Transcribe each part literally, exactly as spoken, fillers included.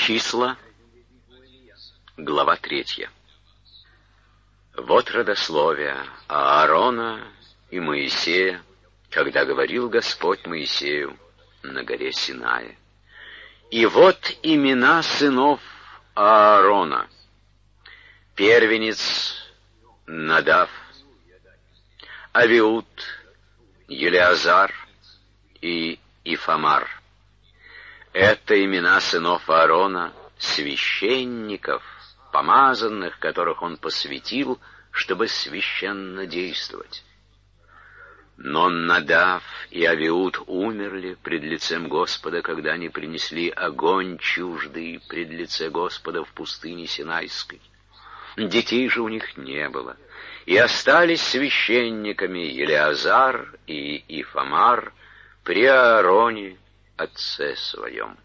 Числа, глава третья. Вот родословие Аарона и Моисея, когда говорил Господь Моисею на горе Синае. И вот имена сынов Аарона. Первенец Надав, Авиуд, Елеазар и Ифамар. Это имена сынов Аарона, священников, помазанных, которых он посвятил, чтобы священно действовать. Но Надав и Авиуд умерли пред лицем Господа, когда они принесли огонь чуждый пред лице Господа в пустыне Синайской. Детей же у них не было, и остались священниками Елеазар и Ифамар при Аароне, отце своем.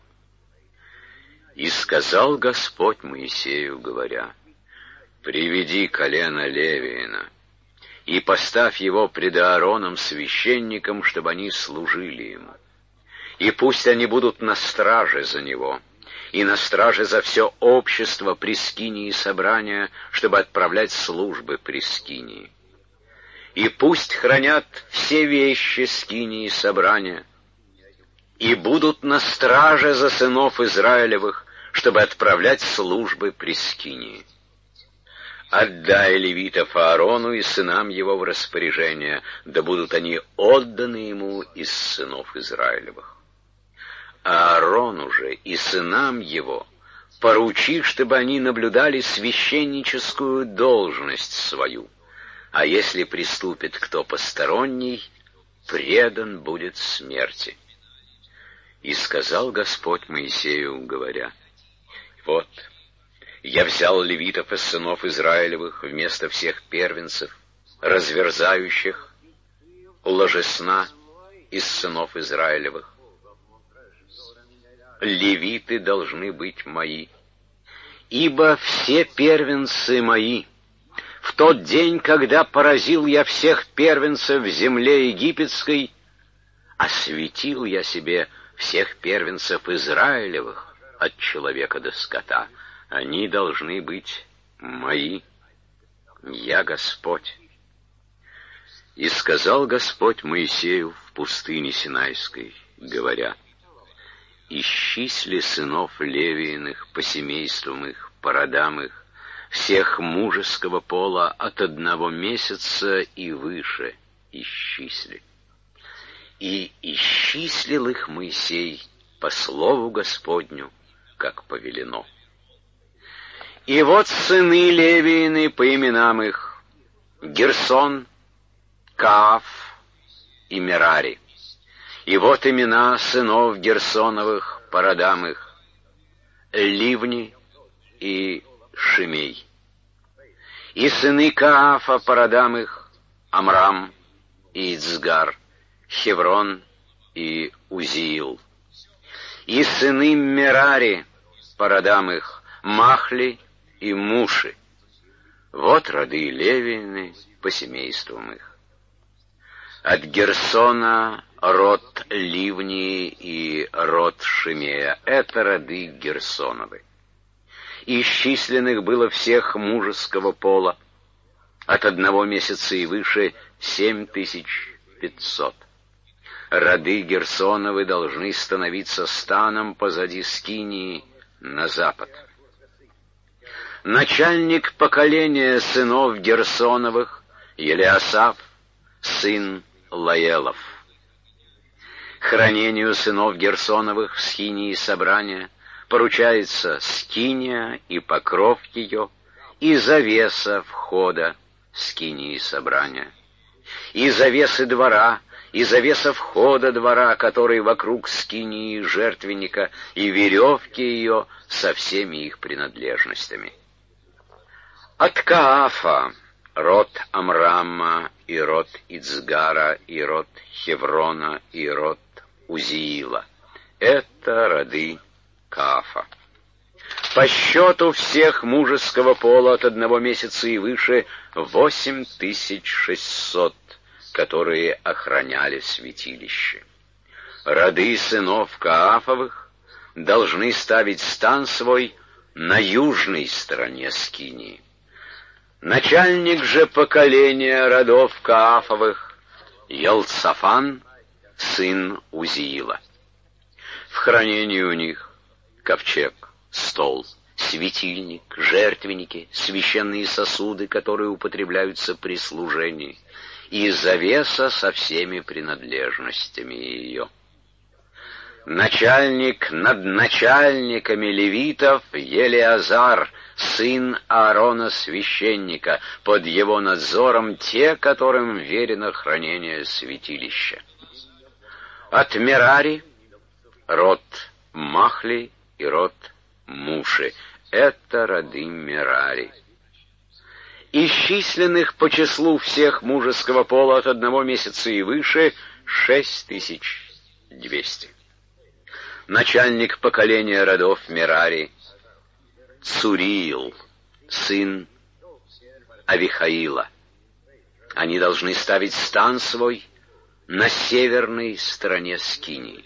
И сказал Господь Моисею, говоря: «Приведи колено Левиина, и поставь его пред Аароном священником, чтобы они служили ему. И пусть они будут на страже за него, и на страже за все общество при скинии собрания, чтобы отправлять службы при скинии. И пусть хранят все вещи скинии собрания, и будут на страже за сынов Израилевых, чтобы отправлять службы при скинии. Отдай левитов Аарону и сынам его в распоряжение, да будут они отданы ему из сынов Израилевых. Аарону же и сынам его поручи, чтобы они наблюдали священническую должность свою, а если приступит кто посторонний, предан будет смерти». И сказал Господь Моисею, говоря: «Вот, я взял левитов из сынов Израилевых вместо всех первенцев, разверзающих ложесна из сынов Израилевых. Левиты должны быть мои, ибо все первенцы мои. В тот день, когда поразил я всех первенцев в земле египетской, осветил я себе всех первенцев Израилевых от человека до скота. Они должны быть мои. Я Господь». И сказал Господь Моисею в пустыне Синайской, говоря: «Исчисли сынов Левииных по семействам их, по родам их, всех мужеского пола от одного месяца и выше исчисли». И исчислил их Моисей по слову Господню, как повелено. И вот сыны Левиины по именам их: Герсон, Кааф и Мерари. И вот имена сынов Герсоновых по родам их: Ливни и Шимей. И сыны Каафа по родам их: Амрам и Ицгар, Хеврон и Узиил. И сыны Мерари по родам их: Махли и Муши. Вот роды Левиины по семействам их. От Герсона род Ливни и род Шимея — это роды Герсоновы. Исчисленных было всех мужеского пола от одного месяца и выше семь тысяч пятьсот. Роды Герсоновы должны становиться станом позади скинии на запад. Начальник поколения сынов Герсоновых — Елеасав, сын Лаелов. Хранению сынов Герсоновых в скинии собрания поручается скиния и покров ее, и завеса входа скинии собрания, и завесы двора, и завеса входа двора, который вокруг скинии жертвенника, и веревки ее со всеми их принадлежностями. От Каафа род Амрама и род Ицгара и род Хеврона и род Узиила. Это роды Каафа. По счету всех мужеского пола от одного месяца и выше восемь тысяч шестьсот, которые охраняли святилище. Роды сынов Каафовых должны ставить стан свой на южной стороне скинии. Начальник же поколения родов Каафовых Елцафан, сын Узиила. В хранении у них ковчег, стол, светильник, жертвенники, священные сосуды, которые употребляются при служении, и завеса со всеми принадлежностями ее. Начальник над начальниками левитов Елеазар, сын Аарона священника, под его надзором те, которым верено хранение святилища. От Мерари род Махли и род Муши. Это роды Мерари. Исчисленных по числу всех мужеского пола от одного месяца и выше шесть тысяч двести. Начальник поколения родов Мерари Цуриил, сын Авихаила. Они должны ставить стан свой на северной стороне скинии.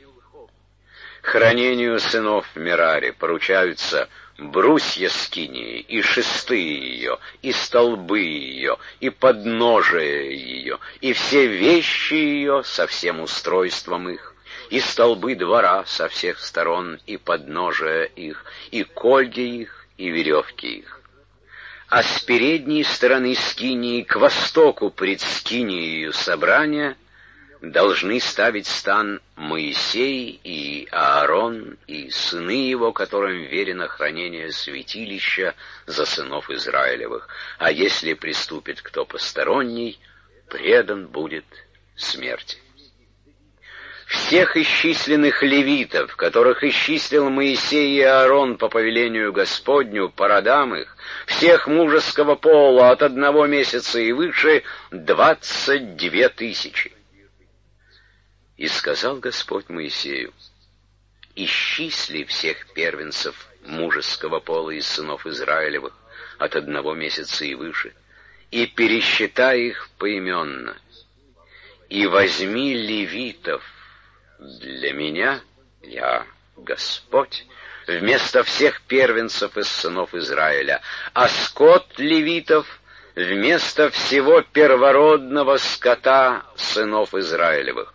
Хранению сынов Мерари поручаются брусья скинии, и шесты ее, и столбы ее, и подножие ее, и все вещи ее со всем устройством их, и столбы двора со всех сторон, и подножия их, и кольги их, и веревки их. А с передней стороны скинии к востоку пред скинией собрания должны ставить стан Моисей и Аарон и сыны его, которым верено хранение святилища за сынов Израилевых. А если приступит кто посторонний, предан будет смерти. Всех исчисленных левитов, которых исчислил Моисей и Аарон по повелению Господню, по родам их, всех мужеского пола от одного месяца и выше, двадцать две тысячи. И сказал Господь Моисею: исчисли всех первенцев мужеского пола из сынов Израилевых от одного месяца и выше, и пересчитай их поименно, и возьми левитов для меня, я Господь, вместо всех первенцев из сынов Израиля, а скот левитов вместо всего первородного скота сынов Израилевых.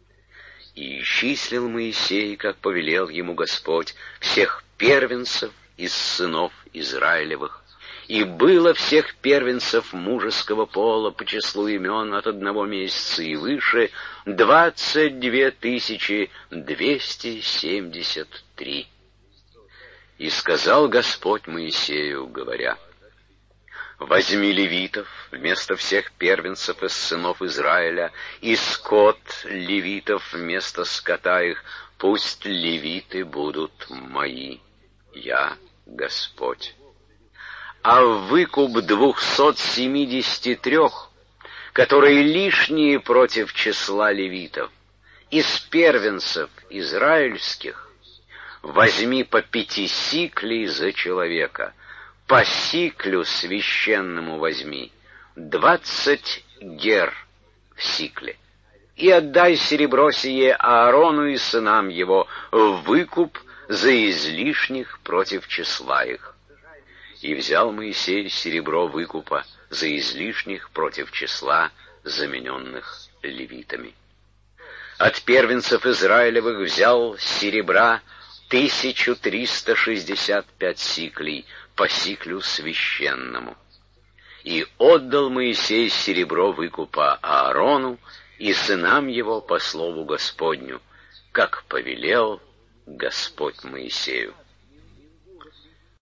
И исчислил Моисей, как повелел ему Господь, всех первенцев из сынов Израилевых. И было всех первенцев мужеского пола по числу имен от одного месяца и выше двадцать две тысячи двести семьдесят три. И сказал Господь Моисею, говоря: возьми левитов вместо всех первенцев из сынов Израиля, и скот левитов вместо скота их, пусть левиты будут мои, я Господь. А выкуп двухсот семидесяти трех, которые лишние против числа левитов, из первенцев израильских, возьми по пяти сиклей за человека, по сиклю священному возьми, двадцать гер в сикле, и отдай серебро сие Аарону и сынам его в выкуп за излишних против числа их. И взял Моисей серебро выкупа за излишних против числа замененных левитами. От первенцев Израилевых взял серебра тысячу триста шестьдесят пять сиклей по сиклю священному. И отдал Моисей серебро выкупа Аарону и сынам его по слову Господню, как повелел Господь Моисею.